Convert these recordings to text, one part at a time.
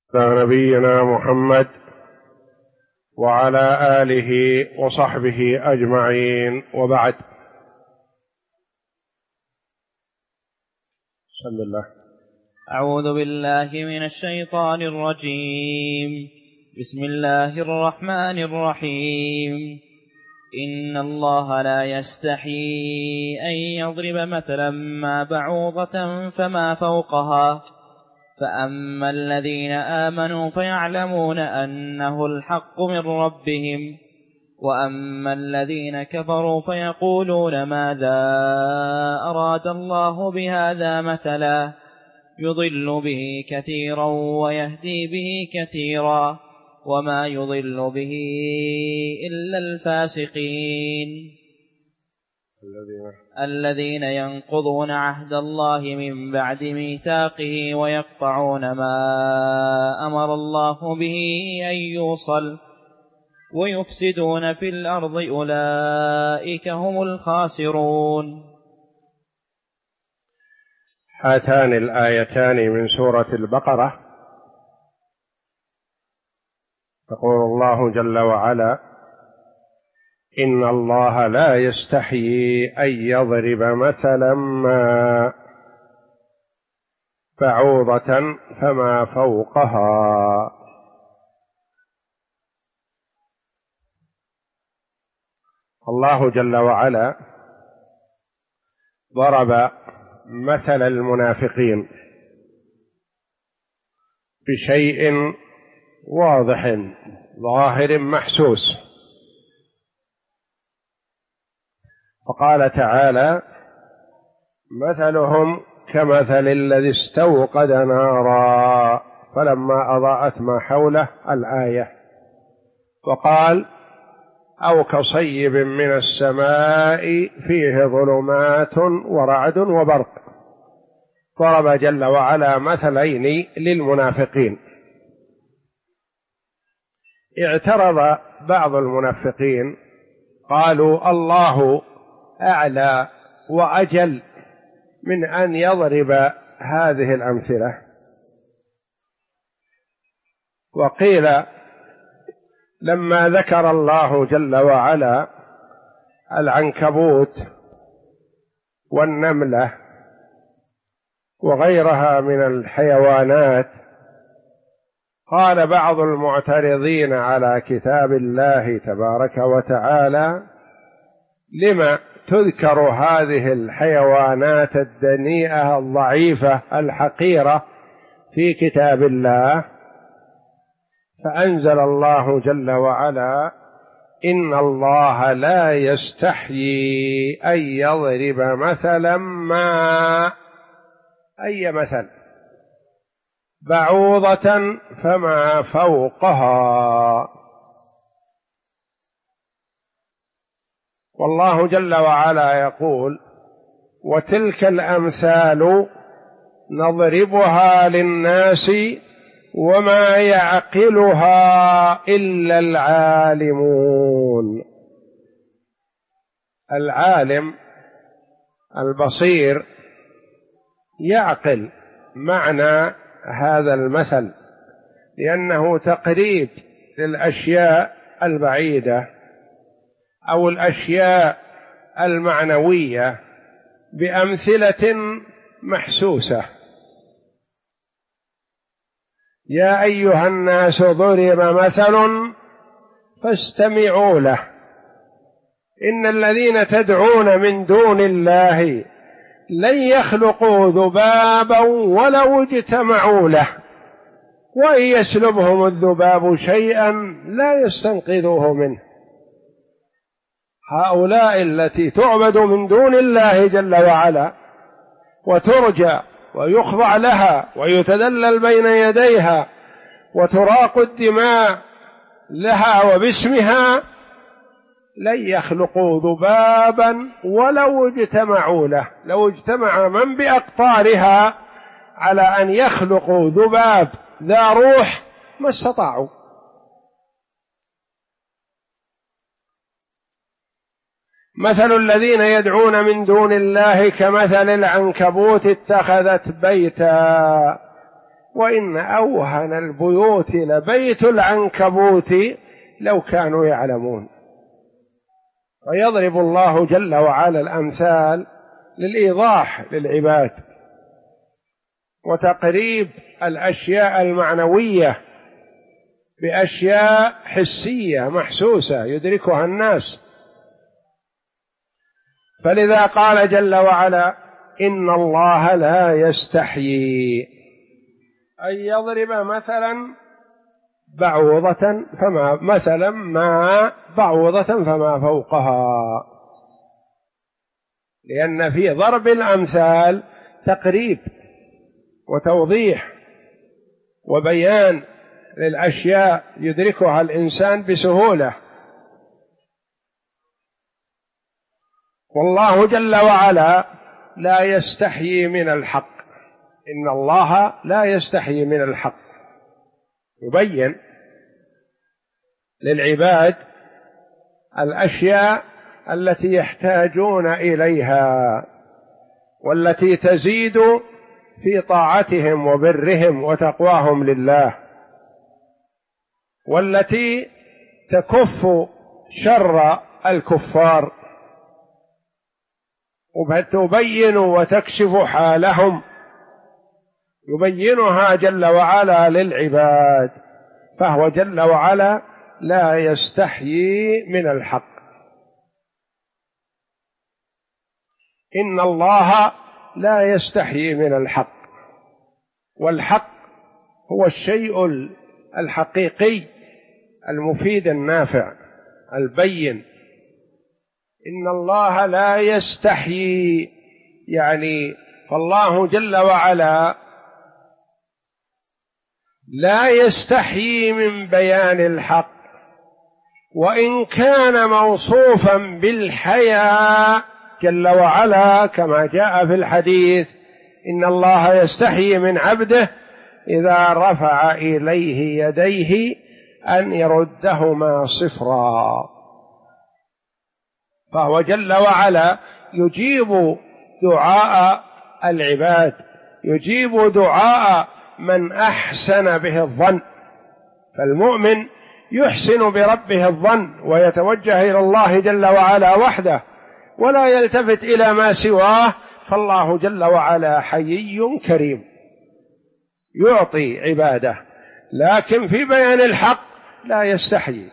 نبينا محمد وعلى آله وصحبه أجمعين، وبعد. بسم الله. أعوذ بالله من الشيطان الرجيم. بسم الله الرحمن الرحيم. إن الله لا يستحيي أن يضرب مثلا ما بعوضة فما فوقها، فأما الذين آمنوا فيعلمون أنه الحق من ربهم، وأما الذين كفروا فيقولون ماذا أراد الله بهذا مثلا، يضل به كثيرا ويهدي به كثيرا، وما يضل به إلا الفاسقين الذين ينقضون عهد الله من بعد ميثاقه ويقطعون ما أمر الله به أن يوصل ويفسدون في الأرض، أولئك هم الخاسرون. هاتان الآيتان من سورة البقرة يقول الله جل وعلا: إن الله لا يستحيي أن يضرب مثلا ما بعوضة فما فوقها. الله جل وعلا ضرب مثل المنافقين بشيء واضح ظاهر محسوس، فقال تعالى: مثلهم كمثل الذي استوقد نارا فلما أضاءت ما حوله، الآية. وقال: أو كصيب من السماء فيه ظلمات ورعد وبرق. ضرب جل وعلا مثلين للمنافقين. اعترض بعض المنافقين قالوا: الله أعلى وأجل من أن يضرب هذه الأمثلة. وقيل لما ذكر الله جل وعلا العنكبوت والنملة وغيرها من الحيوانات، قال بعض المعترضين على كتاب الله تبارك وتعالى: لما تذكر هذه الحيوانات الدنيئة الضعيفة الحقيرة في كتاب الله؟ فأنزل الله جل وعلا: إن الله لا يستحيي أن يضرب مثلا ما، أي مثل، بعوضة فما فوقها. والله جل وعلا يقول: وتلك الأمثال نضربها للناس وما يعقلها إلا العالمون. العالم البصير يعقل معنى هذا المثل، لأنه تقريب للأشياء البعيدة أو الأشياء المعنوية بأمثلة محسوسة. يا أيها الناس ضرب مثل فاستمعوا له، إن الذين تدعون من دون الله لن يخلقوا ذبابا ولو اجتمعوا له، وإن يسلبهم الذباب شيئا لا يستنقذوه منه. هؤلاء التي تعبد من دون الله جل وعلا وترجى ويخضع لها ويتذلل بين يديها وتراق الدماء لها وباسمها، لن يخلقوا ذبابا ولو اجتمعوا له. لو اجتمع من بأقطارها على أن يخلقوا ذباب ذا روح ما استطاعوا. مثل الذين يدعون من دون الله كمثل العنكبوت اتخذت بيتا وإن أوهن البيوت لبيت العنكبوت لو كانوا يعلمون. ويضرب الله جل وعلا الأمثال للإيضاح للعباد وتقريب الأشياء المعنوية بأشياء حسية محسوسة يدركها الناس. فلذا قال جل وعلا: إن الله لا يستحيي أن يضرب مثلا بعوضة فما فوقها، لأن في ضرب الأمثال تقريب وتوضيح وبيان للأشياء يدركها الإنسان بسهولة. والله جل وعلا لا يستحيي من الحق، إن الله لا يستحيي من الحق، يبين للعباد الأشياء التي يحتاجون إليها والتي تزيد في طاعتهم وبرهم وتقواهم لله، والتي تكف شر الكفار وتبين وتكشف حالهم، يبينها جل وعلا للعباد. فهو جل وعلا لا يستحيي من الحق. إن الله لا يستحيي من الحق، والحق هو الشيء الحقيقي المفيد النافع البين. إن الله لا يستحيي، يعني فالله جل وعلا لا يستحيي من بيان الحق، وإن كان موصوفا بالحياء جل وعلا كما جاء في الحديث: إن الله يستحيي من عبده إذا رفع إليه يديه أن يردهما صفرا. فهو جل وعلا يجيب دعاء العباد، يجيب دعاء من أحسن به الظن. فالمؤمن يحسن بربه الظن ويتوجه إلى الله جل وعلا وحده ولا يلتفت إلى ما سواه، فالله جل وعلا حيي كريم يعطي عباده، لكن في بيان الحق لا يستحيي.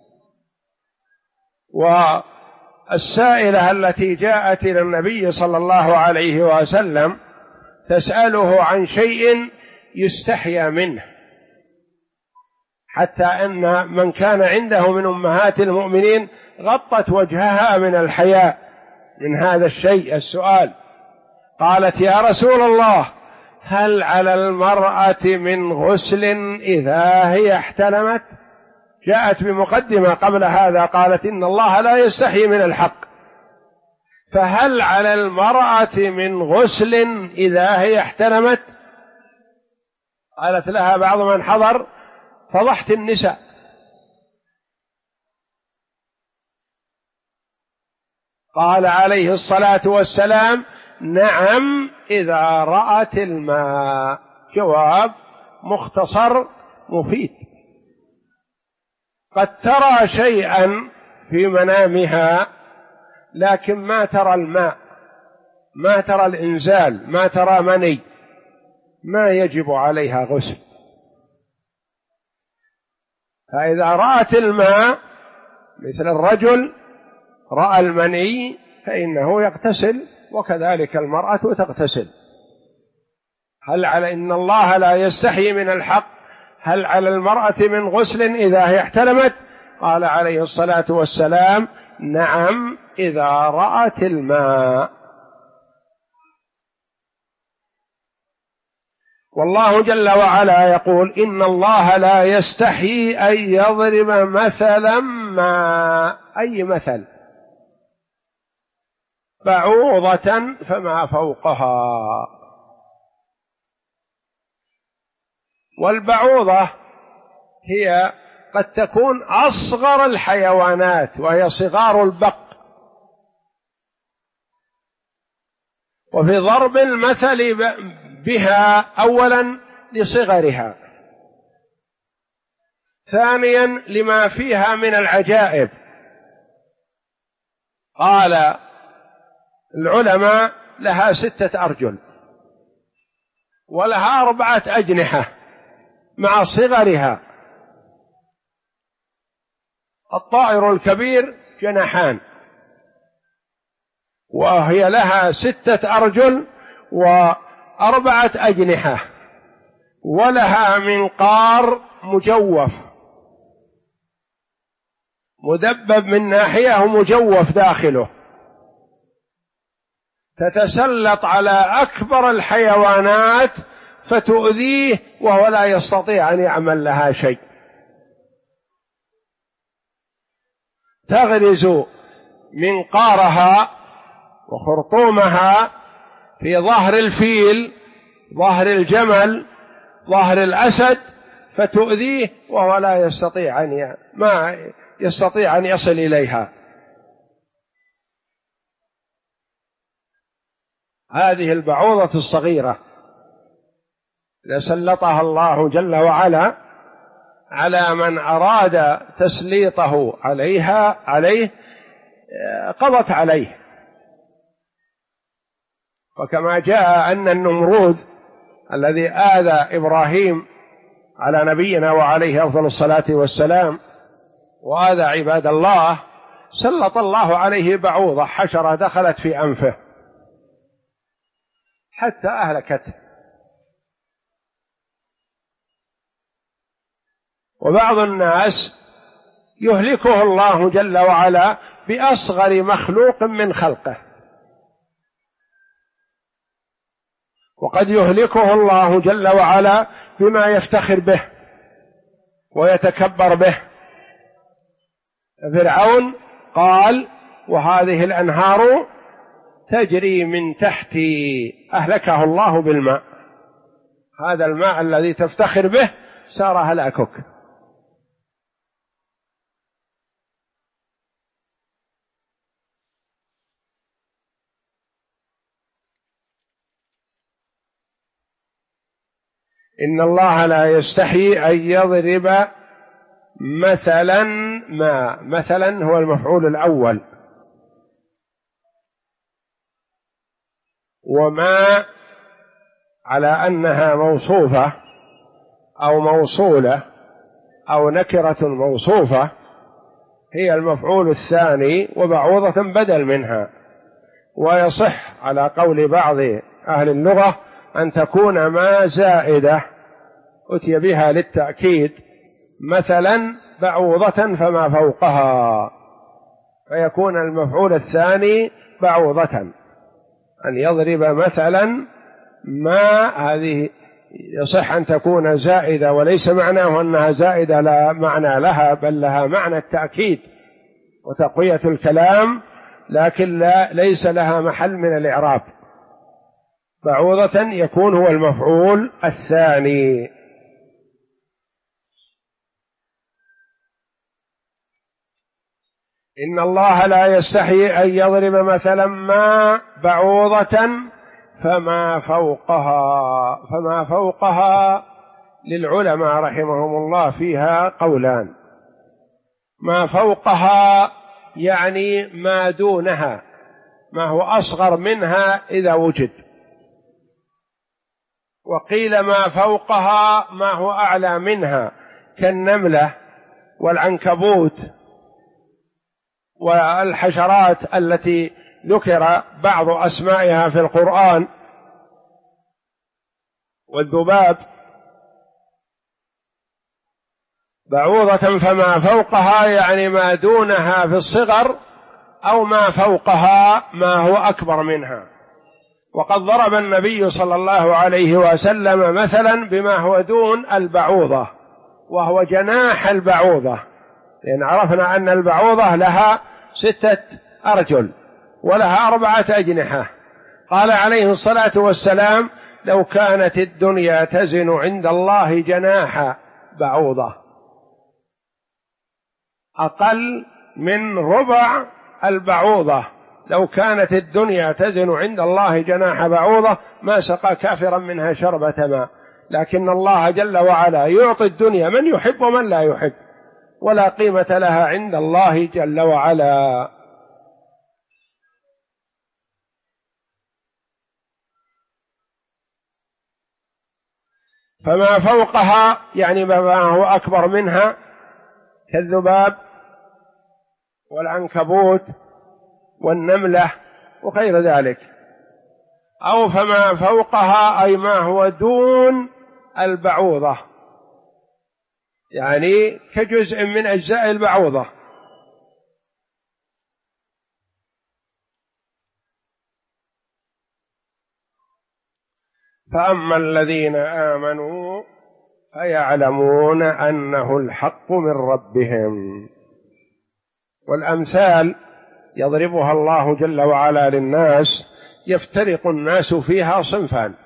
والسائلة التي جاءت إلى النبي صلى الله عليه وسلم تسأله عن شيء يستحيا منه، حتى أن من كان عنده من أمهات المؤمنين غطت وجهها من الحياء من هذا الشيء السؤال. قالت: يا رسول الله، هل على المرأة من غسل إذا هي احتلمت؟ جاءت بمقدمة قبل هذا قالت: إن الله لا يستحي من الحق، فهل على المرأة من غسل إذا هي احتلمت؟ قالت لها بعض من حضر: فضحت النساء. قال عليه الصلاة والسلام: نعم إذا رأت الماء. جواب مختصر مفيد. قد ترى شيئا في منامها لكن ما ترى الماء، ما ترى الإنزال، ما ترى مني، ما يجب عليها غسل. فإذا رأت الماء مثل الرجل رأى المني فإنه يغتسل، وكذلك المرأة تغتسل. هل على إن الله لا يستحي من الحق، هل على المرأة من غسل إذا هي احتلمت؟ قال عليه الصلاة والسلام: نعم إذا رأت الماء. والله جل وعلا يقول: إن الله لا يستحي أن يضرب مثلا ما، أي مثل، بعوضة فما فوقها. والبعوضة هي قد تكون أصغر الحيوانات وهي صغار البق. وفي ضرب المثل بها أولا لصغرها، ثانيا لما فيها من العجائب. قال العلماء لها 6 أرجل ولها 4 أجنحة مع صغرها. الطائر الكبير جناحان، وهي لها 6 أرجل و4 أجنحة، ولها منقار مجوف مدبب من ناحية ومجوف داخله، تتسلط على أكبر الحيوانات فتؤذيه وهو لا يستطيع أن يعمل لها شيء. تغرز منقارها وخرطومها في ظهر الفيل، ظهر الجمل، ظهر الأسد، فتؤذيه وهو لا يستطيع ما يستطيع أن يصل إليها. هذه البعوضة الصغيرة إذا سلطها الله جل وعلا على من أراد تسليطه عليه قضت عليه. وكما جاء أن النمرود الذي آذى إبراهيم على نبينا وعليه أفضل الصلاة والسلام وآذى عباد الله، سلط الله عليه بعوضة حشرة دخلت في أنفه حتى أهلكته. وبعض الناس يهلكه الله جل وعلا بأصغر مخلوق من خلقه، وقد يهلكه الله جل وعلا بما يفتخر به ويتكبر به. فرعون قال: وهذه الأنهار تجري من تحتي، أهلكه الله بالماء. هذا الماء الذي تفتخر به صار هلاكك. إن الله لا يستحيي أن يضرب مثلا ما، مثلا هو المفعول الأول، وما على أنها موصوفة أو موصولة أو نكرة موصوفة هي المفعول الثاني، وبعوضة بدل منها. ويصح على قول بعض أهل اللغة أن تكون ما زائدة أتي بها للتأكيد، مثلا بعوضة فما فوقها، فيكون المفعول الثاني بعوضة. أن يضرب مثلا ما، هذه يصح أن تكون زائدة، وليس معناه أنها زائدة لا معنى لها، بل لها معنى التأكيد وتقوية الكلام، لكن ليس لها محل من الإعراب. بعوضة يكون هو المفعول الثاني. إن الله لا يستحيي أن يضرب مثلا ما بعوضة فما فوقها للعلماء رحمهم الله فيها قولان. ما فوقها يعني ما دونها، ما هو أصغر منها إذا وجد. وقيل ما فوقها ما هو أعلى منها، كالنملة والعنكبوت والحشرات التي ذكر بعض أسمائها في القرآن، والذباب. بعوضة فما فوقها يعني ما دونها في الصغر، أو ما فوقها ما هو أكبر منها. وقد ضرب النبي صلى الله عليه وسلم مثلا بما هو دون البعوضة، وهو جناح البعوضة، لأن عرفنا أن البعوضة لها 6 أرجل ولها 4 أجنحة. قال عليه الصلاة والسلام: لو كانت الدنيا تزن عند الله جناح بعوضة، أقل من ربع البعوضة، لو كانت الدنيا تزن عند الله جناح بعوضة ما سقى كافرا منها شربة ماء. لكن الله جل وعلا يعطي الدنيا من يحب ومن لا يحب، ولا قيمة لها عند الله جل وعلا. فما فوقها يعني ما هو أكبر منها كالذباب والعنكبوت والنملة وغير ذلك، أو فما فوقها أي ما هو دون البعوضة، يعني كجزء من أجزاء البعوضة. فأما الذين آمنوا فيعلمون أنه الحق من ربهم. والأمثال يضربها الله جل وعلا للناس، يفترق الناس فيها صنفان: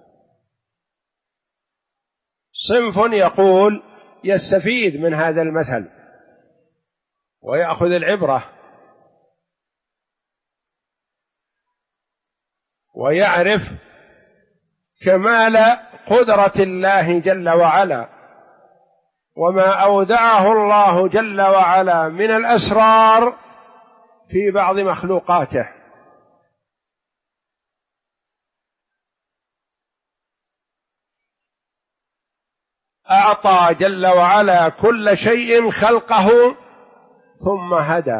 صنف يقول يستفيد من هذا المثل ويأخذ العبرة ويعرف كمال قدرة الله جل وعلا وما أودعه الله جل وعلا من الأسرار في بعض مخلوقاته. أعطى جل وعلا كل شيء خلقه ثم هدى.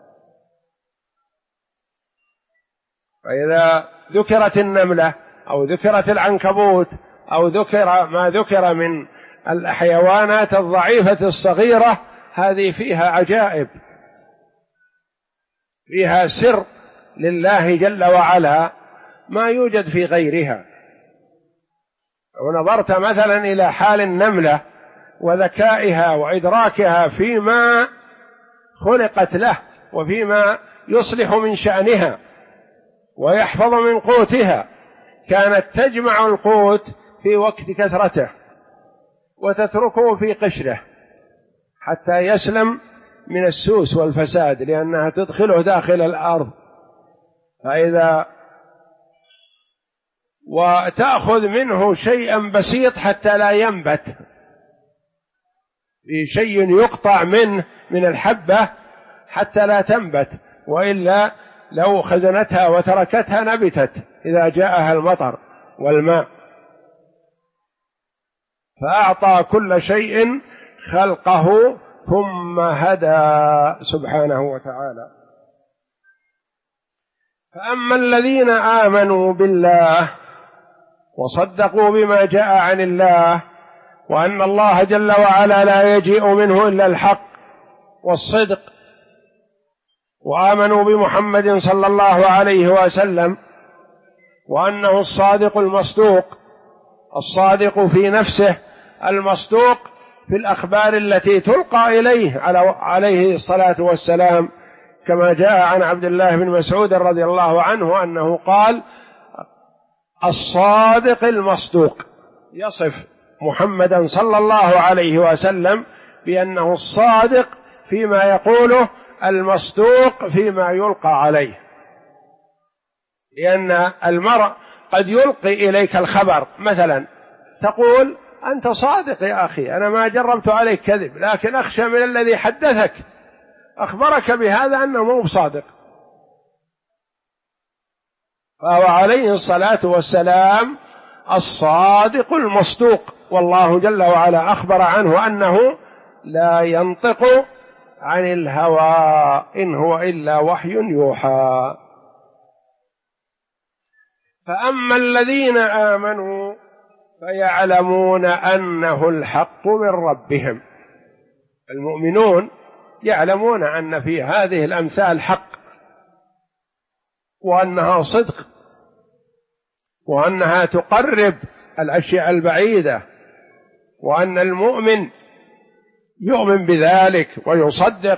فإذا ذكرت النملة أو ذكرت العنكبوت أو ذكر ما ذكر من الحيوانات الضعيفة الصغيرة، هذه فيها عجائب، فيها سر لله جل وعلا ما يوجد في غيرها. ونظرت مثلا إلى حال النملة وذكائها وإدراكها فيما خلقت له وفيما يصلح من شأنها ويحفظ من قوتها، كانت تجمع القوت في وقت كثرته وتتركه في قشره حتى يسلم من السوس والفساد، لأنها تدخله داخل الأرض. وتأخذ منه شيئا بسيط حتى لا ينبت، في شيء يقطع منه من الحبة حتى لا تنبت، وإلا لو خزنتها وتركتها نبتت إذا جاءها المطر والماء. فأعطى كل شيء خلقه ثم هدى سبحانه وتعالى. فأما الذين آمنوا بالله وصدقوا بما جاء عن الله، وأن الله جل وعلا لا يجيء منه إلا الحق والصدق، وآمنوا بمحمد صلى الله عليه وسلم وأنه الصادق المصدوق، الصادق في نفسه المصدوق في الأخبار التي تلقى إليه عليه الصلاة والسلام، كما جاء عن عبد الله بن مسعود رضي الله عنه أنه قال: الصادق المصدوق، يصف محمدا صلى الله عليه وسلم بأنه الصادق فيما يقوله، المصدوق فيما يلقى عليه. لأن المرء قد يلقي إليك الخبر، مثلا تقول: أنت صادق يا أخي، أنا ما جربت عليك كذب، لكن أخشى من الذي حدثك أخبرك بهذا أنه مو بصادق. فهو عليه الصلاة والسلام الصادق المصدوق، والله جل وعلا أخبر عنه أنه لا ينطق عن الهوى إن هو إلا وحي يوحى. فأما الذين آمنوا فيعلمون أنه الحق من ربهم. المؤمنون يعلمون أن في هذه الأمثال حق، وأنها صدق، وأنها تقرب الأشياء البعيدة، وأن المؤمن يؤمن بذلك ويصدق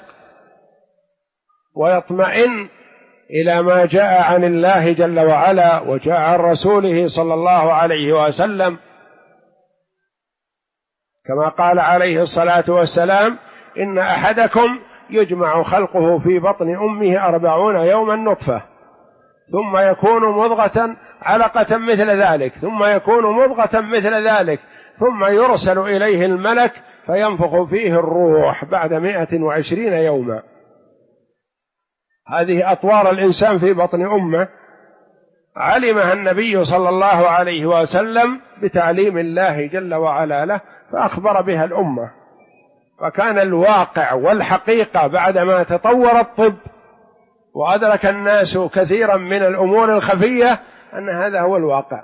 ويطمئن إلى ما جاء عن الله جل وعلا وجاء عن رسوله صلى الله عليه وسلم، كما قال عليه الصلاة والسلام: إن أحدكم يجمع خلقه في بطن أمه 40 يوما نطفة، ثم يكون مضغة علقة مثل ذلك، ثم يكون مضغة مثل ذلك، ثم يرسل إليه الملك فينفخ فيه الروح بعد 120 يوما. هذه أطوار الإنسان في بطن أمه علمها النبي صلى الله عليه وسلم بتعليم الله جل وعلا له، فأخبر بها الأمة. فكان الواقع والحقيقة بعدما تطور الطب وأدرك الناس كثيرا من الأمور الخفية أن هذا هو الواقع.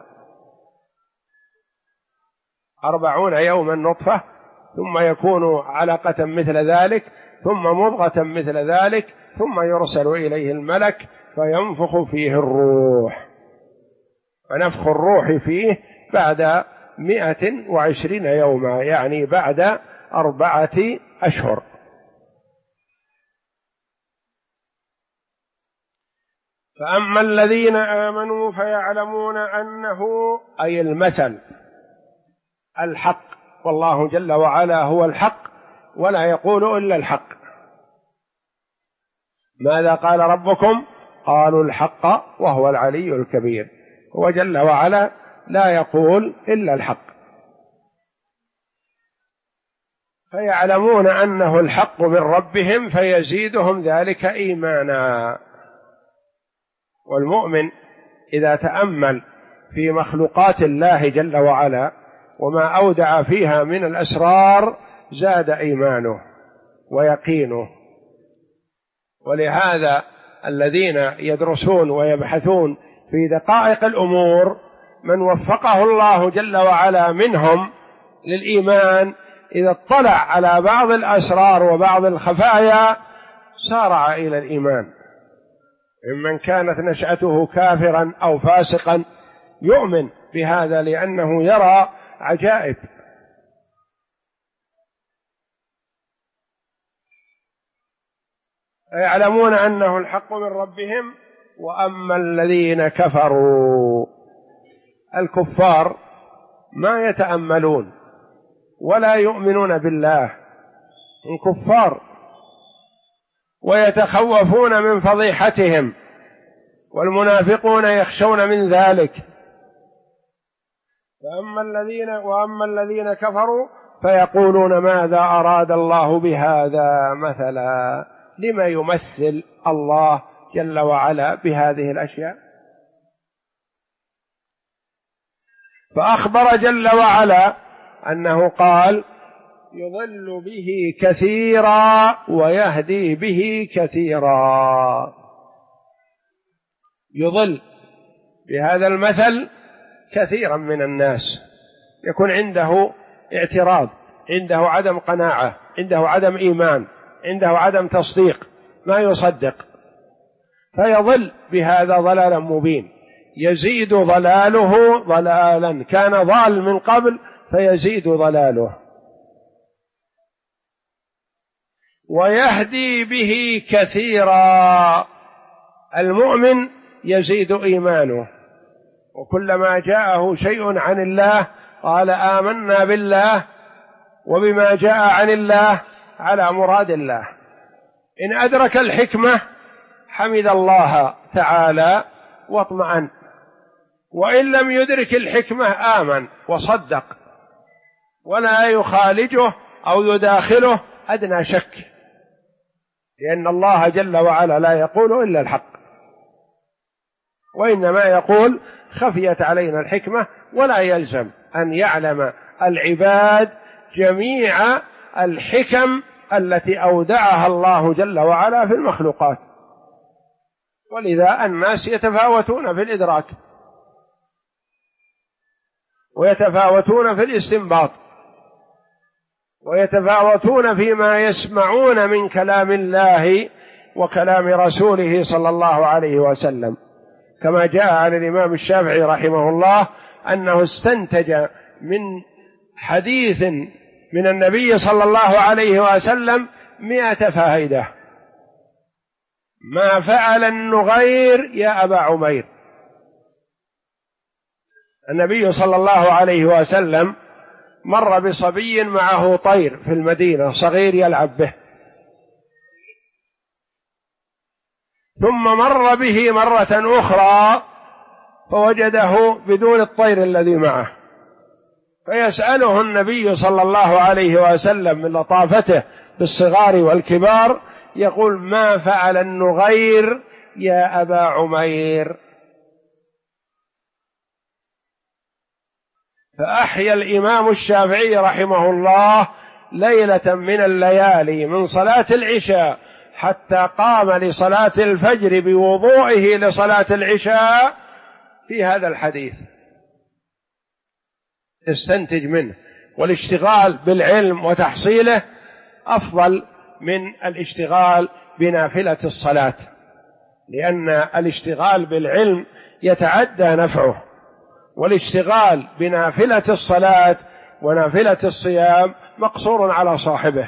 40 يوما نطفة، ثم يكون علقة مثل ذلك، ثم مضغة مثل ذلك، ثم يرسل إليه الملك فينفخ فيه الروح. فنفخ الروح فيه بعد 120 يوما، يعني بعد 4 أشهر. فأما الذين آمنوا فيعلمون أنه، أي المثل، الحق، والله جل وعلا هو الحق ولا يقول إلا الحق. ماذا قال ربكم؟ قالوا الحق وهو العلي الكبير. هو جل وعلا لا يقول إلا الحق. فيعلمون أنه الحق من ربهم فيزيدهم ذلك إيمانا. والمؤمن إذا تأمل في مخلوقات الله جل وعلا وما أودع فيها من الأسرار زاد إيمانه ويقينه. ولهذا الذين يدرسون ويبحثون في دقائق الأمور من وفقه الله جل وعلا منهم للإيمان إذا اطلع على بعض الأسرار وبعض الخفايا سارع إلى الإيمان. ممن كانت نشأته كافرا أو فاسقا يؤمن بهذا لأنه يرى عجائب. يعلمون أنه الحق من ربهم. وأما الذين كفروا، الكفار ما يتأملون ولا يؤمنون بالله، هم كفار ويتخوفون من فضيحتهم، والمنافقون يخشون من ذلك. وأما الذين كفروا فيقولون ماذا أراد الله بهذا مثلا، لما يمثل الله جل وعلا بهذه الأشياء. فأخبر جل وعلا أنه قال يضل به كثيرا ويهدي به كثيرا. يضل بهذا المثل كثيرا من الناس، يكون عنده اعتراض، عنده عدم قناعة، عنده عدم إيمان، عنده عدم تصديق، ما يصدق، فيضل بهذا ضلالا مبين. يزيد ضلاله ضلالا، كان ضال من قبل فيزيد ضلاله. ويهدي به كثيرا، المؤمن يزيد إيمانه، وكلما جاءه شيء عن الله قال آمنا بالله وبما جاء عن الله على مراد الله. إن أدرك الحكمة حمد الله تعالى واطمأن، وإن لم يدرك الحكمة آمن وصدق، ولا يخالجه أو يداخله أدنى شك، لأن الله جل وعلا لا يقول إلا الحق، وإنما يقول خفيت علينا الحكمة. ولا يلزم أن يعلم العباد جميع الحكم التي أودعها الله جل وعلا في المخلوقات، ولذا الناس يتفاوتون في الإدراك ويتفاوتون في الاستنباط ويتفاوتون فيما يسمعون من كلام الله وكلام رسوله صلى الله عليه وسلم، كما جاء عن الإمام الشافعي رحمه الله أنه استنتج من حديث من النبي صلى الله عليه وسلم 100 فائدة. ما فعل النغير يا أبا عمير. النبي صلى الله عليه وسلم مر بصبي معه طير في المدينة صغير يلعب به، ثم مر به مرة أخرى فوجده بدون الطير الذي معه، فيسأله النبي صلى الله عليه وسلم من لطافته بالصغار والكبار، يقول: ما فعل النغير يا أبا عمير. فأحيا الإمام الشافعي رحمه الله ليلة من الليالي من صلاة العشاء حتى قام لصلاة الفجر بوضوئه لصلاة العشاء في هذا الحديث، استنتج منه. والاشتغال بالعلم وتحصيله أفضل من الاشتغال بنافلة الصلاة، لأن الاشتغال بالعلم يتعدى نفعه، والاشتغال بنافلة الصلاة ونافلة الصيام مقصور على صاحبه.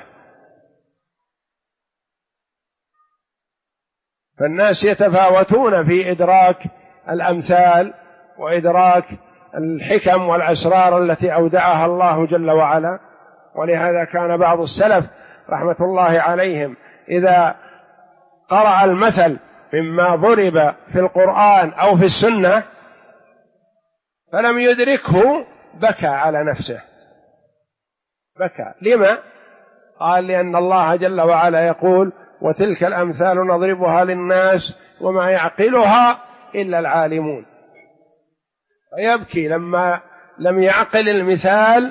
فالناس يتفاوتون في إدراك الأمثال وإدراك الحكم والأسرار التي أودعها الله جل وعلا. ولهذا كان بعض السلف رحمة الله عليهم إذا قرأ المثل مما ضرب في القرآن أو في السنة فلم يدركه بكى على نفسه. بكى. لما؟ قال: لأن الله جل وعلا يقول: وتلك الأمثال نضربها للناس وما يعقلها إلا العالمون. فيبكي لما لم يعقل المثال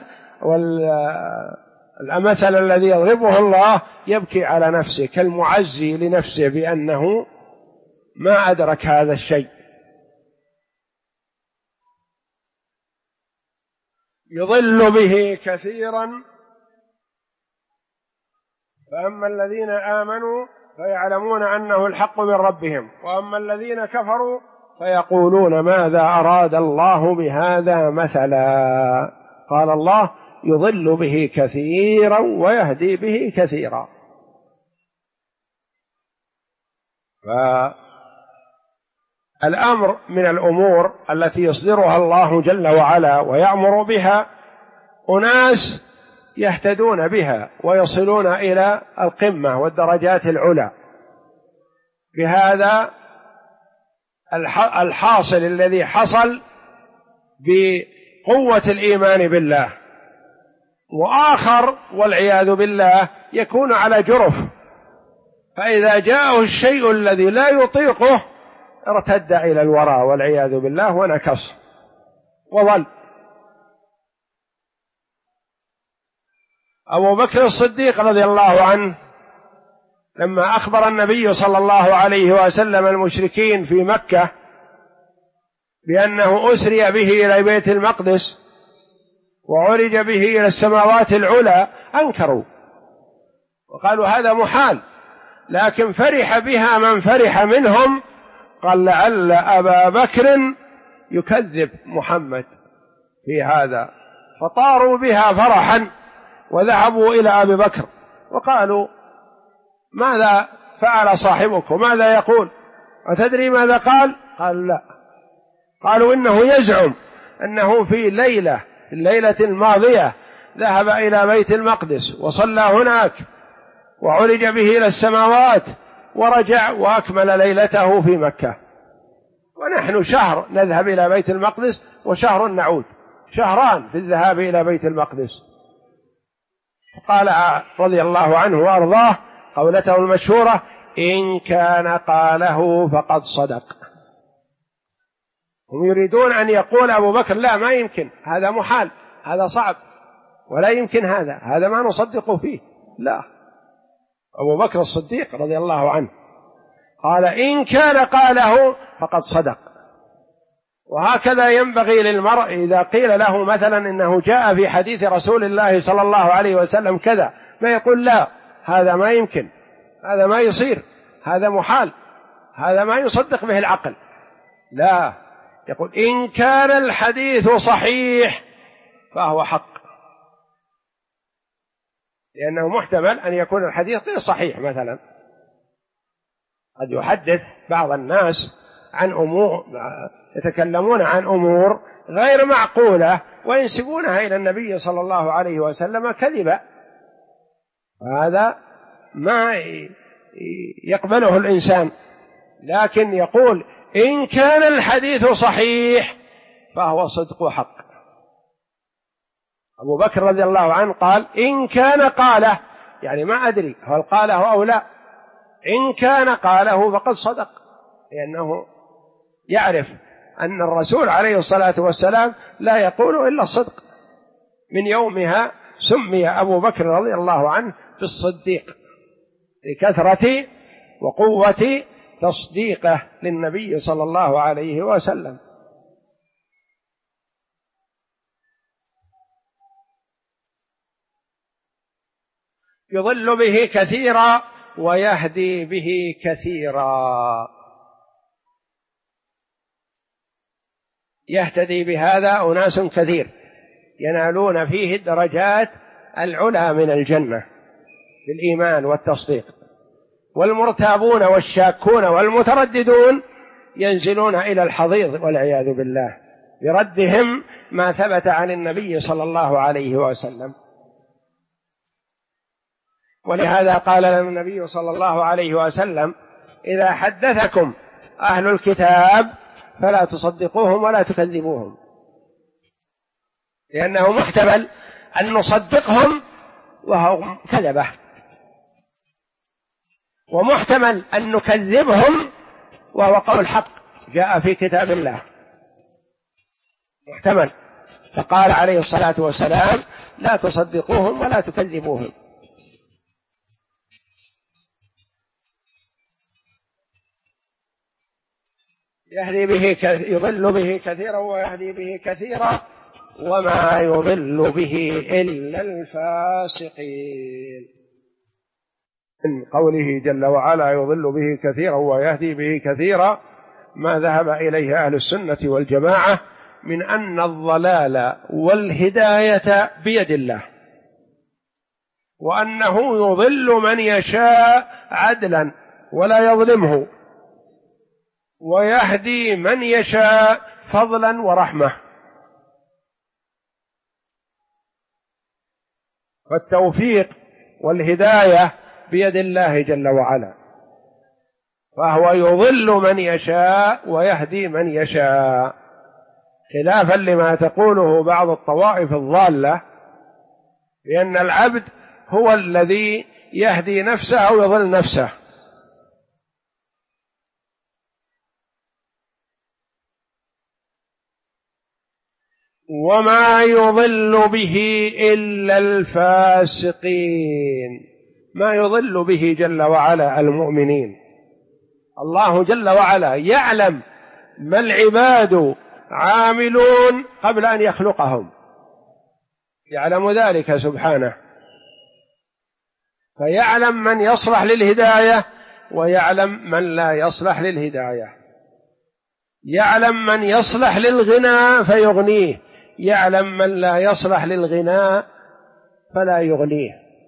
والمثل الذي يضربه الله، يبكي على نفسه كالمعزي لنفسه بأنه ما أدرك هذا الشيء. يضل به كثيرا، فأما الذين آمنوا فيعلمون أنه الحق من ربهم، وأما الذين كفروا فيقولون ماذا أراد الله بهذا مثلا. قال الله: يضل به كثيرا ويهدي به كثيرا. فالأمر من الأمور التي يصدرها الله جل وعلا ويأمر بها أناس يهتدون بها ويصلون إلى القمة والدرجات العلى بهذا الحاصل الذي حصل بقوة الإيمان بالله. وآخر والعياذ بالله يكون على جرف، فإذا جاءه الشيء الذي لا يطيقه ارتد إلى الوراء والعياذ بالله ونكص وضل. أبو بكر الصديق رضي الله عنه لما أخبر النبي صلى الله عليه وسلم المشركين في مكة بأنه أسري به إلى بيت المقدس وعرج به إلى السماوات العلى أنكروا وقالوا هذا محال، لكن فرح بها من فرح منهم. قال: لعل أبا بكر يكذب محمد في هذا، فطاروا بها فرحا وذهبوا إلى أبي بكر وقالوا: ماذا فعل صاحبك وماذا يقول؟ أتدري ماذا قال؟ قال: لا. قالوا: إنه يزعم أنه في الليلة الماضية ذهب إلى بيت المقدس وصلى هناك وعرج به إلى السماوات ورجع وأكمل ليلته في مكة، ونحن شهر نذهب إلى بيت المقدس وشهر نعود، شهران في الذهاب إلى بيت المقدس. قال رضي الله عنه وأرضاه قولته المشهورة: إن كان قاله فقد صدق. هم يريدون أن يقول أبو بكر: لا، ما يمكن، هذا محال، هذا صعب، ولا يمكن، هذا ما نصدق فيه. لا، أبو بكر الصديق رضي الله عنه قال: إن كان قاله فقد صدق. وهكذا ينبغي للمرء إذا قيل له مثلا إنه جاء في حديث رسول الله صلى الله عليه وسلم كذا، ما يقول: لا، هذا ما يمكن، هذا ما يصير، هذا محال، هذا ما يصدق به العقل. لا، يقول: إن كان الحديث صحيح فهو حق، لأنه محتمل أن يكون الحديث غير صحيح. مثلا قد يحدث بعض الناس عن أمور، يتكلمون عن أمور غير معقولة وينسبونها إلى النبي صلى الله عليه وسلم كذبا، هذا ما يقبله الإنسان. لكن يقول: إن كان الحديث صحيح فهو صدق وحق. أبو بكر رضي الله عنه قال إن كان قاله، يعني ما أدري هل قاله أو لا، إن كان قاله فقد صدق، لأنه يعرف أن الرسول عليه الصلاة والسلام لا يقول إلا الصدق. من يومها سمي أبو بكر رضي الله عنه بالصديق لكثرة وقوة تصديقه للنبي صلى الله عليه وسلم. يضل به كثيرا ويهدي به كثيرا. يهتدي بهذا أناس كثير ينالون فيه الدرجات العلى من الجنة بالإيمان والتصديق، والمرتابون والشاكون والمترددون ينزلون إلى الحضيض والعياذ بالله بردهم ما ثبت عن النبي صلى الله عليه وسلم. ولهذا قال لنا النبي صلى الله عليه وسلم إذا حدثكم أهل الكتاب فلا تصدقوهم ولا تكذبوهم، لأنه محتمل أن نصدقهم وهم كذبة، ومحتمل أن نكذبهم وهو قول حق جاء في كتاب الله، محتمل. فقال عليه الصلاة والسلام لا تصدقوهم ولا تكذبوهم. يضل به كثيرا ويهدي به كثيرا، وما يضل به إلا الفاسقين. من قوله جل وعلا يضل به كثيرا ويهدي به كثيرا ما ذهب إليه أهل السنة والجماعة من أن الضلال والهداية بيد الله، وأنه يضل من يشاء عدلا ولا يظلمه، ويهدي من يشاء فضلا ورحمة. فالتوفيق والهداية بيد الله جل وعلا، فهو يضل من يشاء ويهدي من يشاء، خلافا لما تقوله بعض الطوائف الضالة بأن العبد هو الذي يهدي نفسه أو يضل نفسه. وما يضل به إلا الفاسقين، ما يضل به جل وعلا المؤمنين. الله جل وعلا يعلم ما العباد عاملون قبل أن يخلقهم، يعلم ذلك سبحانه، فيعلم من يصلح للهداية ويعلم من لا يصلح للهداية، يعلم من يصلح للغنى فيغنيه، يعلم من لا يصلح للغنى فلا يغنيه،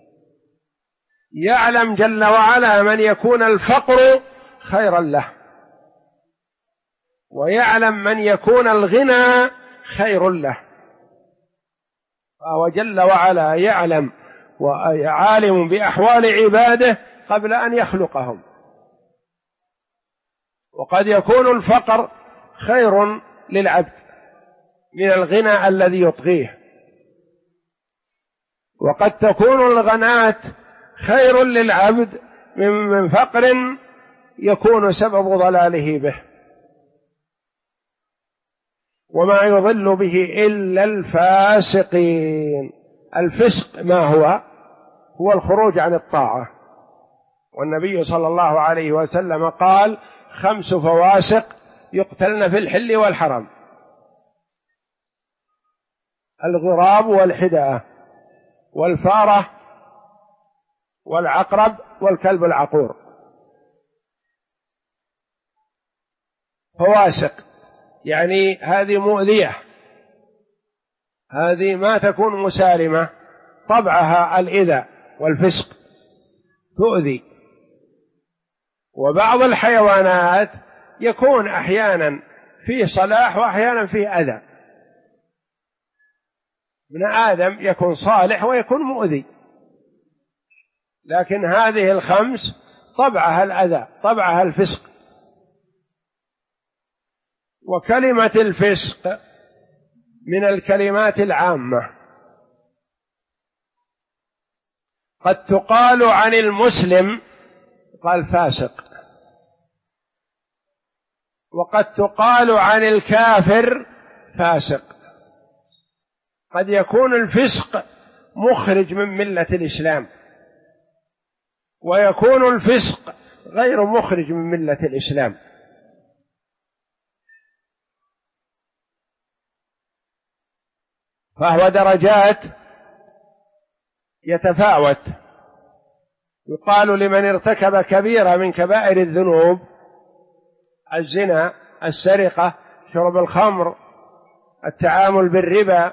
يعلم جل وعلا من يكون الفقر خيرا له، ويعلم من يكون الغنى خير له، فهو جل وعلا يعلم وعالم بأحوال عباده قبل أن يخلقهم. وقد يكون الفقر خير للعبد من الغنى الذي يطغيه، وقد تكون الغناة خير للعبد من فقر يكون سبب ضلاله به. وما يضل به إلا الفاسقين. الفسق ما هو؟ هو الخروج عن الطاعة، والنبي صلى الله عليه وسلم قال 5 فواسق يقتلن في الحل والحرم: الغراب والحدأة والفارة والعقرب والكلب العقور. فواسق يعني هذه مؤذية، هذه ما تكون مسالمة، طبعها الإذى والفسق تؤذي. وبعض الحيوانات يكون أحيانا فيه صلاح وأحيانا فيه أذى. ابن آدم يكون صالح ويكون مؤذي، لكن هذه 5 طبعها الأذى، طبعها الفسق. وكلمة الفسق من الكلمات العامة، قد تقال عن المسلم قال فاسق، وقد تقال عن الكافر فاسق. قد يكون الفسق مخرج من ملة الإسلام، ويكون الفسق غير مخرج من ملة الإسلام. فهو درجات يتفاوت. يقال لمن ارتكب كبيرة من كبائر الذنوب، الزنا، السرقة، شرب الخمر، التعامل بالربا،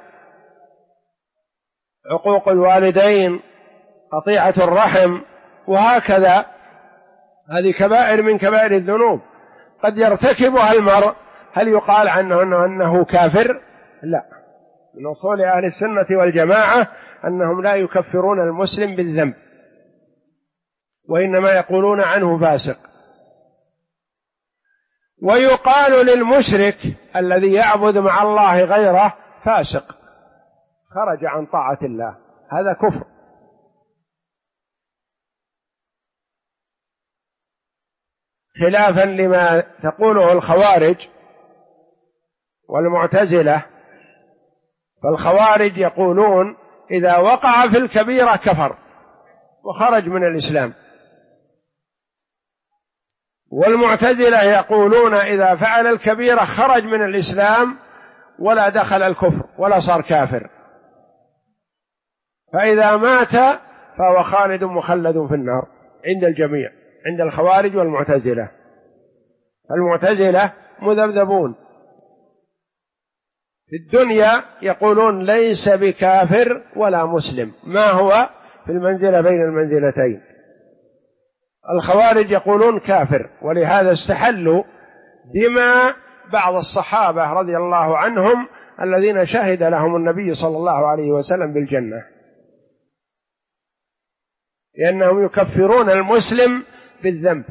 عقوق الوالدين، قطيعة الرحم، وهكذا، هذه كبائر من كبائر الذنوب قد يرتكبها المرء. هل يقال عنه أنه كافر؟ لا. من أصول أهل السنة والجماعة أنهم لا يكفرون المسلم بالذنب، وإنما يقولون عنه فاسق. ويقال للمشرك الذي يعبد مع الله غيره فاسق، خرج عن طاعة الله، هذا كفر. خلافا لما تقوله الخوارج والمعتزلة. فالخوارج يقولون إذا وقع في الكبيرة كفر وخرج من الإسلام، والمعتزلة يقولون إذا فعل الكبيرة خرج من الإسلام ولا دخل الكفر ولا صار كافر، فإذا مات فهو خالد مخلد في النار عند الجميع، عند الخوارج والمعتزلة. المعتزلة مذبذبون في الدنيا، يقولون ليس بكافر ولا مسلم، ما هو في المنزلة بين المنزلتين. الخوارج يقولون كافر، ولهذا استحلوا دماء بعض الصحابة رضي الله عنهم الذين شهد لهم النبي صلى الله عليه وسلم بالجنة، لأنهم يكفرون المسلم بالذنب.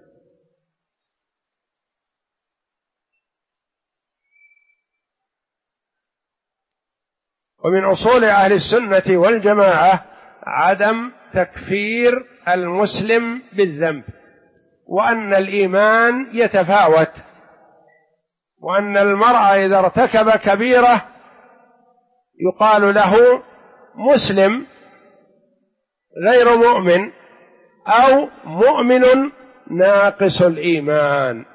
ومن أصول أهل السنة والجماعة عدم تكفير المسلم بالذنب، وأن الإيمان يتفاوت، وأن المرء إذا ارتكب كبيرة يقال له مسلم غير مؤمن أو مؤمن ناقص الإيمان،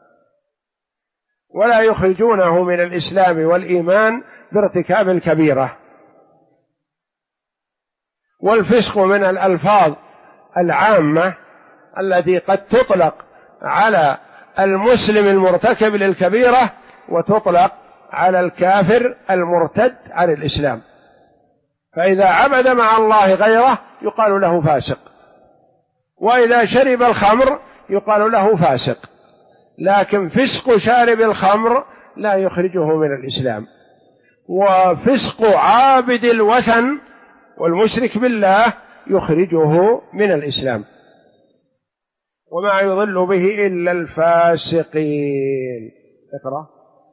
ولا يخرجونه من الإسلام والإيمان بارتكاب الكبيرة. والفسق من الألفاظ العامة التي قد تطلق على المسلم المرتكب للكبيرة وتطلق على الكافر المرتد عن الإسلام. فإذا عبد مع الله غيره يقال له فاسق، وإذا شرب الخمر يقال له فاسق، لكن فسق شارب الخمر لا يخرجه من الإسلام، وفسق عابد الوثن والمشرك بالله يخرجه من الإسلام، وما يضل به إلا الفاسقين. اقرأ.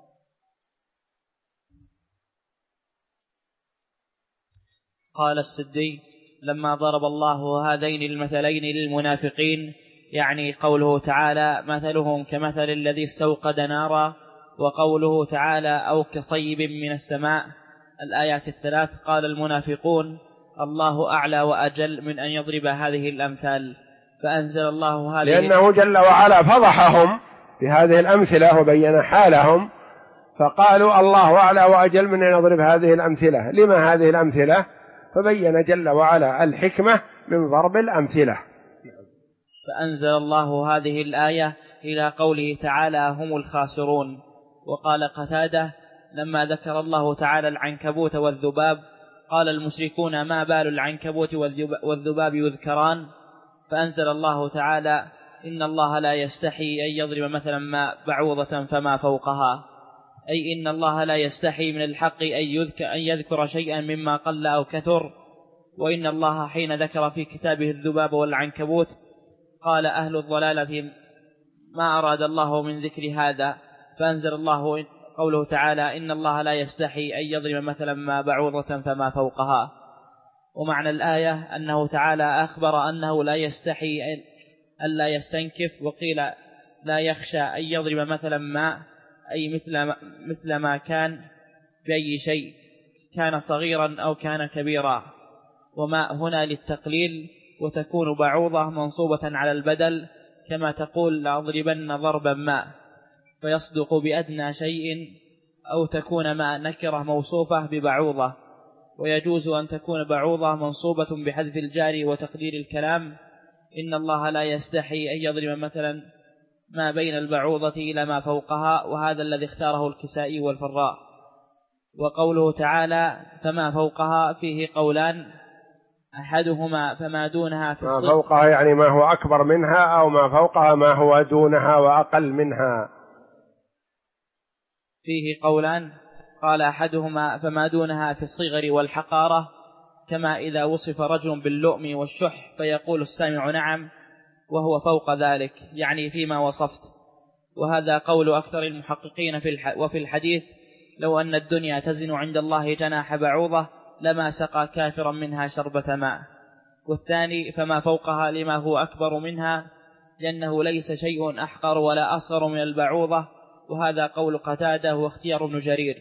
قال السدي: لما ضرب الله هذين المثلين للمنافقين، يعني قوله تعالى مثلهم كمثل الذي استوقد نارا، وقوله تعالى أو كصيب من السماء، الآيات الثلاث، قال المنافقون الله أعلى وأجل من أن يضرب هذه الأمثال، فأنزل الله هذه، لأنه جل وعلا فضحهم بهذه الأمثلة وبين حالهم، فقالوا الله أعلى وأجل من أن يضرب هذه الأمثلة. لما هذه الأمثلة؟ فبين جل وعلا الحكمة من ضرب الأمثلة. فأنزل الله هذه الآية إلى قوله تعالى هم الخاسرون. وقال قتادة: لما ذكر الله تعالى العنكبوت والذباب قال المشركون ما بال العنكبوت والذباب يذكران، فأنزل الله تعالى إن الله لا يستحي أن يضرب مثلا ما بعوضة فما فوقها، أي إن الله لا يستحي من الحق أن يذكر شيئا مما قل أو كثر. وإن الله حين ذكر في كتابه الذباب والعنكبوت قال أهل الضلالة ما أراد الله من ذكر هذا، فأنزل الله قوله تعالى إن الله لا يستحي أن يضرب مثلا ما بعوضة فما فوقها. ومعنى الآية أنه تعالى أخبر أنه لا يستحي ألا يستنكف، وقيل لا يخشى أن يضرب مثلا ما، أي مثل ما كان بأي شيء كان صغيرا أو كان كبيرا، وما هنا للتقليل، وتكون بعوضة منصوبة على البدل كما تقول لأضربن ضربا ما، فيصدق بأدنى شيء، أو تكون ما نكرة موصوفة ببعوضة. ويجوز أن تكون بعوضة منصوبة بحذف الجار وتقدير الكلام إن الله لا يستحي أن يضرب مثلا ما بين البعوضة إلى ما فوقها، وهذا الذي اختاره الكسائي والفراء. وقوله تعالى فما فوقها فيه قولان، أحدهما فما دونها في الصفر، ما فوقها يعني ما هو أكبر منها، أو ما فوقها ما هو دونها وأقل منها. فيه قولان، قال أحدهما فما دونها في الصغر والحقارة، كما إذا وصف رجل باللؤم والشح فيقول السامع نعم، وهو فوق ذلك يعني فيما وصفت. وهذا قول أكثر المحققين وفي الحديث لو أن الدنيا تزن عند الله جناح بعوضة لما سقى كافرا منها شربة ماء. والثاني فما فوقها لما هو أكبر منها، لأنه ليس شيء أحقر ولا أصغر من البعوضة، وهذا قول قتادة واختيار ابن جرير.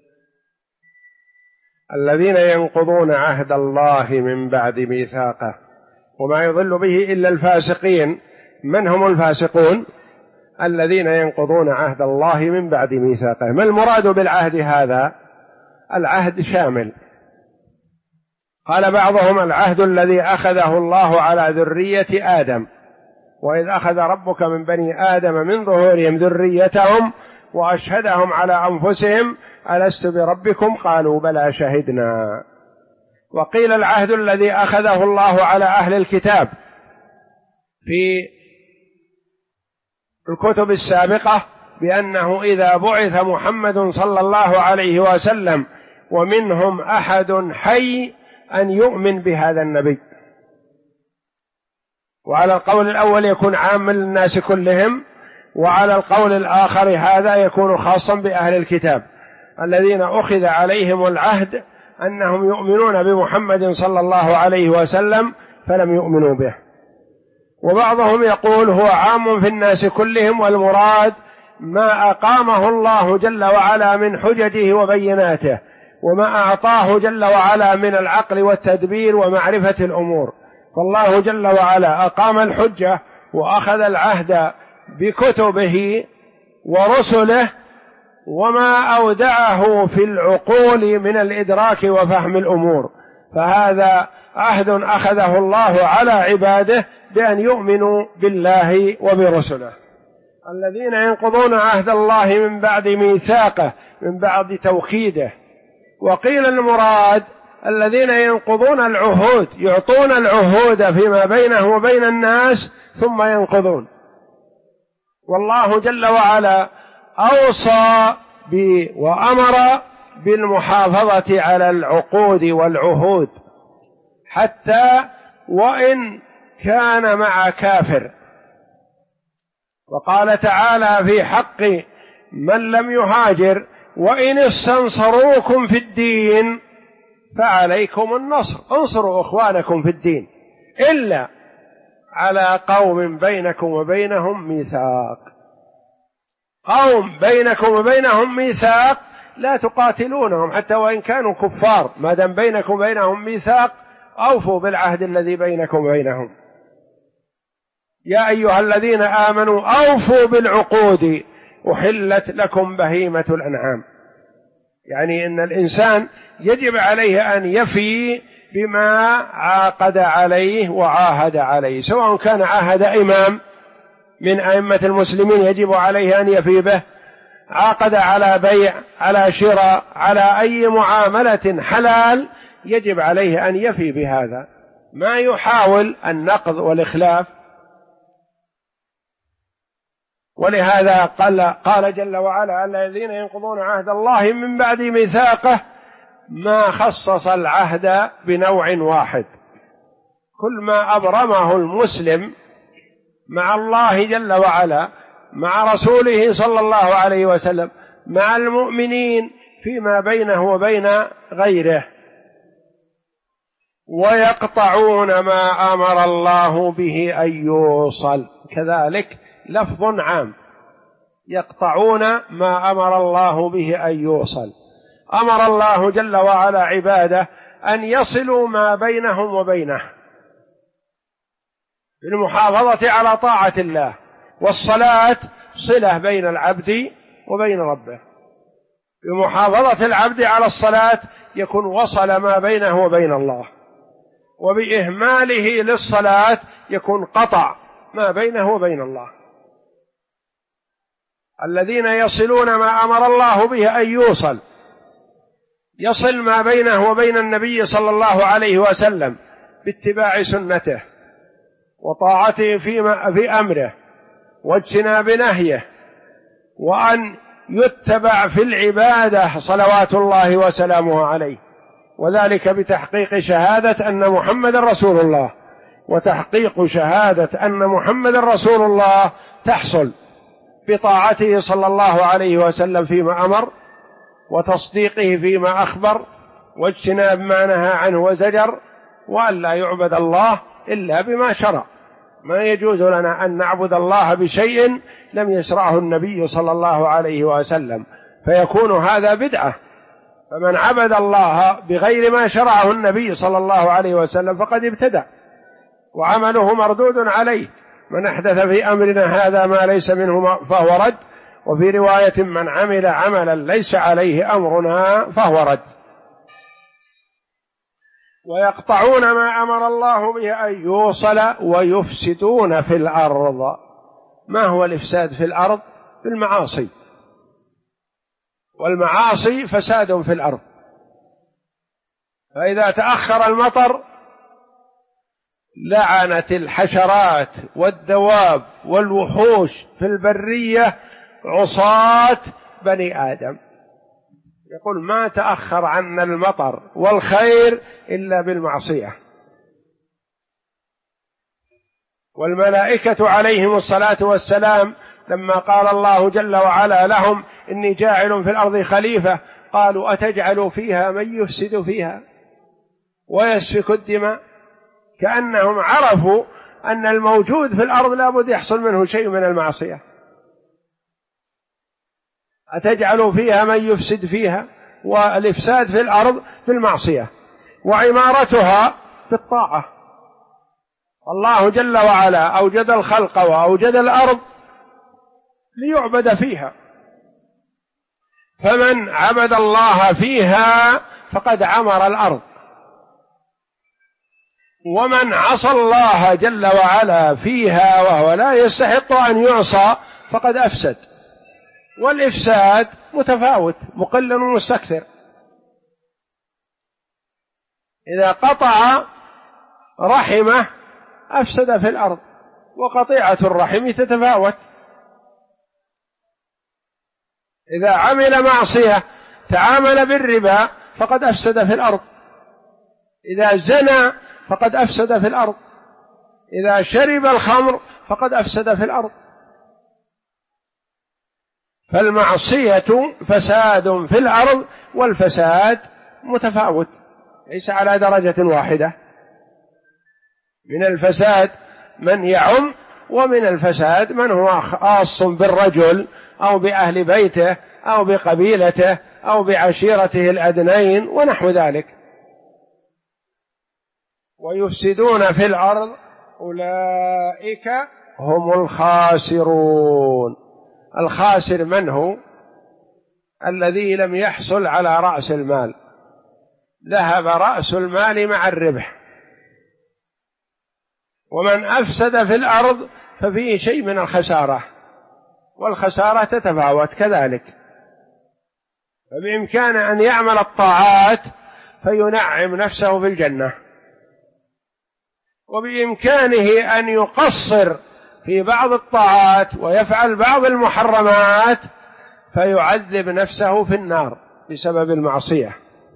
الذين ينقضون عهد الله من بعد ميثاقه، وما يضل به إلا الفاسقين. من هم الفاسقون؟ الذين ينقضون عهد الله من بعد ميثاقه. ما المراد بالعهد هذا؟ العهد شامل. قال بعضهم العهد الذي أخذه الله على ذرية آدم، وإذ أخذ ربك من بني آدم من ظهورهم ذريتهم وأشهدهم على أنفسهم ألست بربكم قالوا بلى شهدنا. وقيل العهد الذي أخذه الله على أهل الكتاب في الكتب السابقة بأنه إذا بعث محمد صلى الله عليه وسلم ومنهم أحد حي أن يؤمن بهذا النبي. وعلى القول الأول يكون عام للناس كلهم، وعلى القول الآخر هذا يكون خاصا بأهل الكتاب الذين أخذ عليهم العهد أنهم يؤمنون بمحمد صلى الله عليه وسلم فلم يؤمنوا به. وبعضهم يقول هو عام في الناس كلهم، والمراد ما أقامه الله جل وعلا من حججه وبيناته، وما أعطاه جل وعلا من العقل والتدبير ومعرفة الأمور. فالله جل وعلا أقام الحجة وأخذ العهد بكتبه ورسله وما أودعه في العقول من الإدراك وفهم الأمور، فهذا عهد أخذه الله على عباده بأن يؤمنوا بالله وبرسله. الذين ينقضون عهد الله من بعد ميثاقه، من بعد توكيده. وقيل المراد الذين ينقضون العهود، يعطون العهود فيما بينهم وبين الناس ثم ينقضون. والله جل وعلا أوصى وأمر بالمحافظة على العقود والعهود حتى وإن كان مع كافر. وقال تعالى في حق من لم يهاجر وإن استنصروكم في الدين فعليكم النصر، انصروا إخوانكم في الدين إلا على قوم بينكم وبينهم ميثاق. قوم بينكم وبينهم ميثاق لا تقاتلونهم حتى وإن كانوا كفار، ما دام بينكم وبينهم ميثاق أوفوا بالعهد الذي بينكم وبينهم. يا أيها الذين آمنوا أوفوا بالعقود أحلت لكم بهيمة الأنعام. يعني إن الإنسان يجب عليه أن يفي بما عاقد عليه وعاهد عليه، سواء كان عاهد إمام من أئمة المسلمين يجب عليه أن يفي به، عاقد على بيع، على شراء، على أي معاملة حلال يجب عليه أن يفي بهذا، ما يحاول النقض والإخلاف. ولهذا قال جل وعلا الذين ينقضون عهد الله من بعد ميثاقه، ما خصص العهد بنوع واحد. كل ما أبرمه المسلم مع الله جل وعلا، مع رسوله صلى الله عليه وسلم، مع المؤمنين فيما بينه وبين غيره. ويقطعون ما أمر الله به أن يوصل، كذلك لفظ عام، يقطعون ما أمر الله به أن يوصل. أمر الله جل وعلا عباده أن يصلوا ما بينهم وبينه بالمحافظة على طاعة الله، والصلاة صلة بين العبد وبين ربه. بمحافظة العبد على الصلاة يكون وصل ما بينه وبين الله، وبإهماله للصلاة يكون قطع ما بينه وبين الله. الذين يصلون ما أمر الله به أن يوصل، يصل ما بينه وبين النبي صلى الله عليه وسلم باتباع سنته وطاعته في أمره واجتناب نهيه، وأن يتبع في العبادة صلوات الله وسلامه عليه، وذلك بتحقيق شهادة أن محمد رسول الله. وتحقيق شهادة أن محمد رسول الله تحصل بطاعته صلى الله عليه وسلم فيما أمر، وتصديقه فيما أخبر، واجتناب ما نهى عنه وزجر، وأن لا يعبد الله إلا بما شرع. ما يجوز لنا أن نعبد الله بشيء لم يشرعه النبي صلى الله عليه وسلم، فيكون هذا بدعة. فمن عبد الله بغير ما شرعه النبي صلى الله عليه وسلم فقد ابتدع وعمله مردود عليه. من أحدث في أمرنا هذا ما ليس منه فهو رد، وفي رواية من عمل عملا ليس عليه أمرنا فهو رد. ويقطعون ما أمر الله به أن يوصل ويفسدون في الأرض. ما هو الإفساد في الأرض؟ في المعاصي، والمعاصي فساد في الأرض. فإذا تأخر المطر لعنت الحشرات والدواب والوحوش في البرية عصاة بني آدم، يقول ما تأخر عنا المطر والخير إلا بالمعصية. والملائكة عليهم الصلاة والسلام لما قال الله جل وعلا لهم إني جاعل في الأرض خليفة، قالوا أتجعل فيها من يفسد فيها ويسفك الدماء، كأنهم عرفوا أن الموجود في الأرض لابد يحصل منه شيء من المعصية. أتجعل فيها من يفسد فيها، والإفساد في الأرض في المعصية، وعمارتها في الطاعة. الله جل وعلا أوجد الخلق وأوجد الأرض ليعبد فيها، فمن عبد الله فيها فقد عمر الأرض، ومن عصى الله جل وعلا فيها وهو لا يستحق أن يعصى فقد أفسد. والإفساد متفاوت، مقل ومستكثر. إذا قطع رحمه أفسد في الأرض، وقطيعة الرحم تتفاوت. إذا عمل معصية تعامل بالربا فقد أفسد في الأرض، إذا زنى فقد أفسد في الأرض، إذا شرب الخمر فقد أفسد في الأرض. فالمعصية فساد في الأرض، والفساد متفاوت ليس على درجة واحدة. من الفساد من يعم، ومن الفساد من هو خاص بالرجل أو بأهل بيته أو بقبيلته أو بعشيرته الأدنين ونحو ذلك. ويفسدون في الأرض أولئك هم الخاسرون. الخاسر من هو؟ الذي لم يحصل على رأس المال، ذهب رأس المال مع الربح. ومن أفسد في الأرض ففيه شيء من الخسارة، والخسارة تتفاوت كذلك. فبإمكانه أن يعمل الطاعات فينعم نفسه في الجنة، وبإمكانه أن يقصر في بعض الطاعات ويفعل بعض المحرمات فيعذب نفسه في النار بسبب المعصية.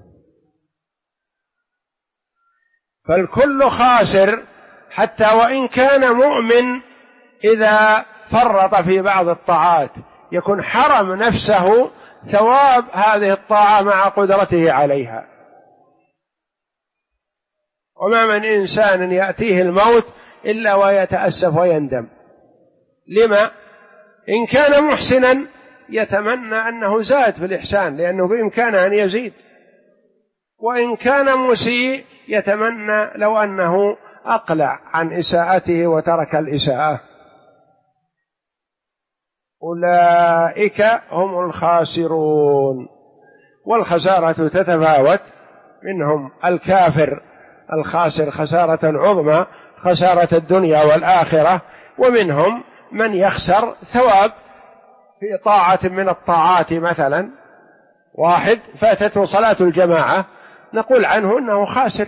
فالكل خاسر، حتى وإن كان مؤمن إذا فرط في بعض الطاعات يكون حرم نفسه ثواب هذه الطاعة مع قدرته عليها. وما من إنسان يأتيه الموت إلا ويتأسف ويندم. لما؟ إن كان محسنا يتمنى أنه زاد في الإحسان لأنه بإمكانه أن يزيد، وإن كان مسيء يتمنى لو أنه أقلع عن إساءته وترك الإساءة. أولئك هم الخاسرون. والخسارة تتفاوت، منهم الكافر الخاسر خسارة عظمى، خسارة الدنيا والآخرة، ومنهم من يخسر ثواب في طاعة من الطاعات. مثلا واحد فاتته صلاة الجماعة نقول عنه أنه خاسر،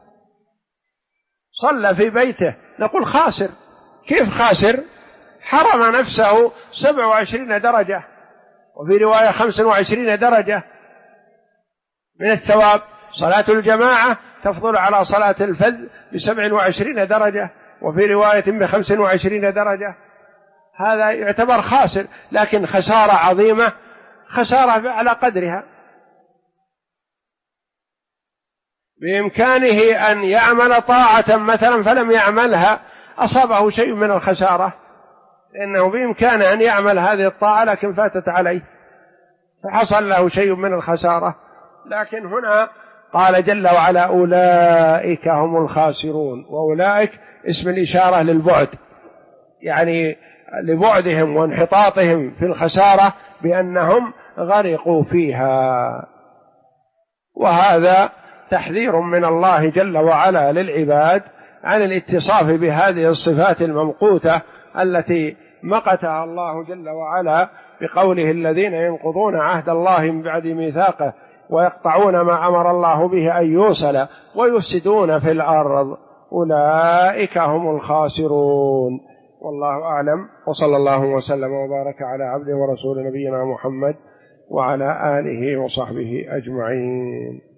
صلى في بيته نقول خاسر. كيف خاسر؟ حرم نفسه 27 درجة، وفي رواية 25 درجة من الثواب. صلاة الجماعة تفضل على صلاة الفذ ب27 درجة، وفي رواية ب25 درجة. هذا يعتبر خاسر، لكن خسارة عظيمة، خسارة على قدرها. بإمكانه أن يعمل طاعة مثلا فلم يعملها، أصابه شيء من الخسارة، لأنه بإمكانه أن يعمل هذه الطاعة لكن فاتت عليه فحصل له شيء من الخسارة. لكن هنا قال جل وعلا أولئك هم الخاسرون، وأولئك اسم الإشارة للبعد، يعني لبعدهم وانحطاطهم في الخسارة بأنهم غرقوا فيها. وهذا تحذير من الله جل وعلا للعباد عن الاتصاف بهذه الصفات الممقوتة التي مقتها الله جل وعلا بقوله الذين ينقضون عهد الله من بعد ميثاقه ويقطعون ما أمر الله به أن يوصل ويفسدون في الأرض أولئك هم الخاسرون. والله أعلم، وصلى الله وسلم وبارك على عبده ورسول نبينا محمد وعلى آله وصحبه أجمعين.